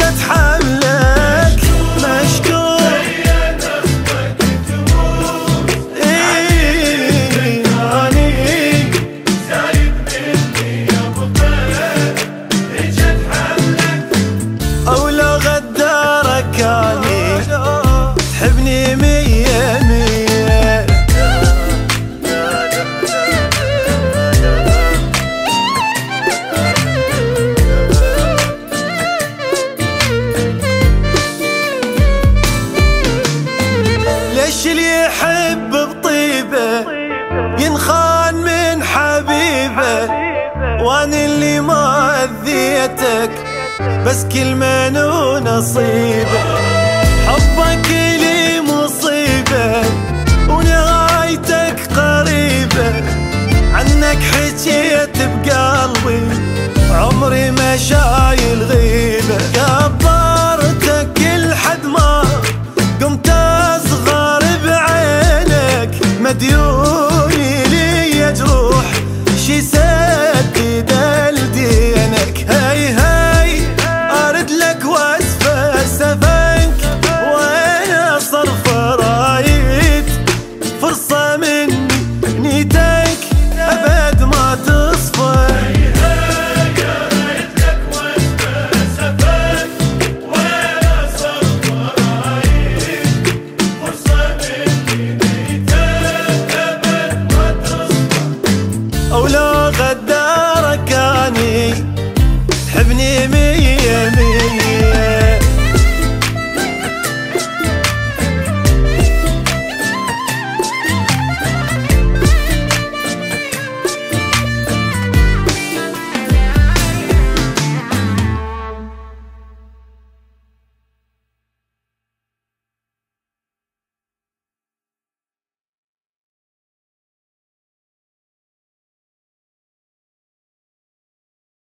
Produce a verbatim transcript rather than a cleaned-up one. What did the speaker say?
اجت حملك مشكور ايه اني زايد مني يا بطل اجت حملك او لو غدارك اني تحبني مية مية ليش اللي يحب بطيبه ينخان من حبيبه وانا اللي ما اذيتك بس كل من ونصيبه حبك لي مصيبه ونهايتك قريبه عنك حكيت بقلبي عمري ما شايل غيبه.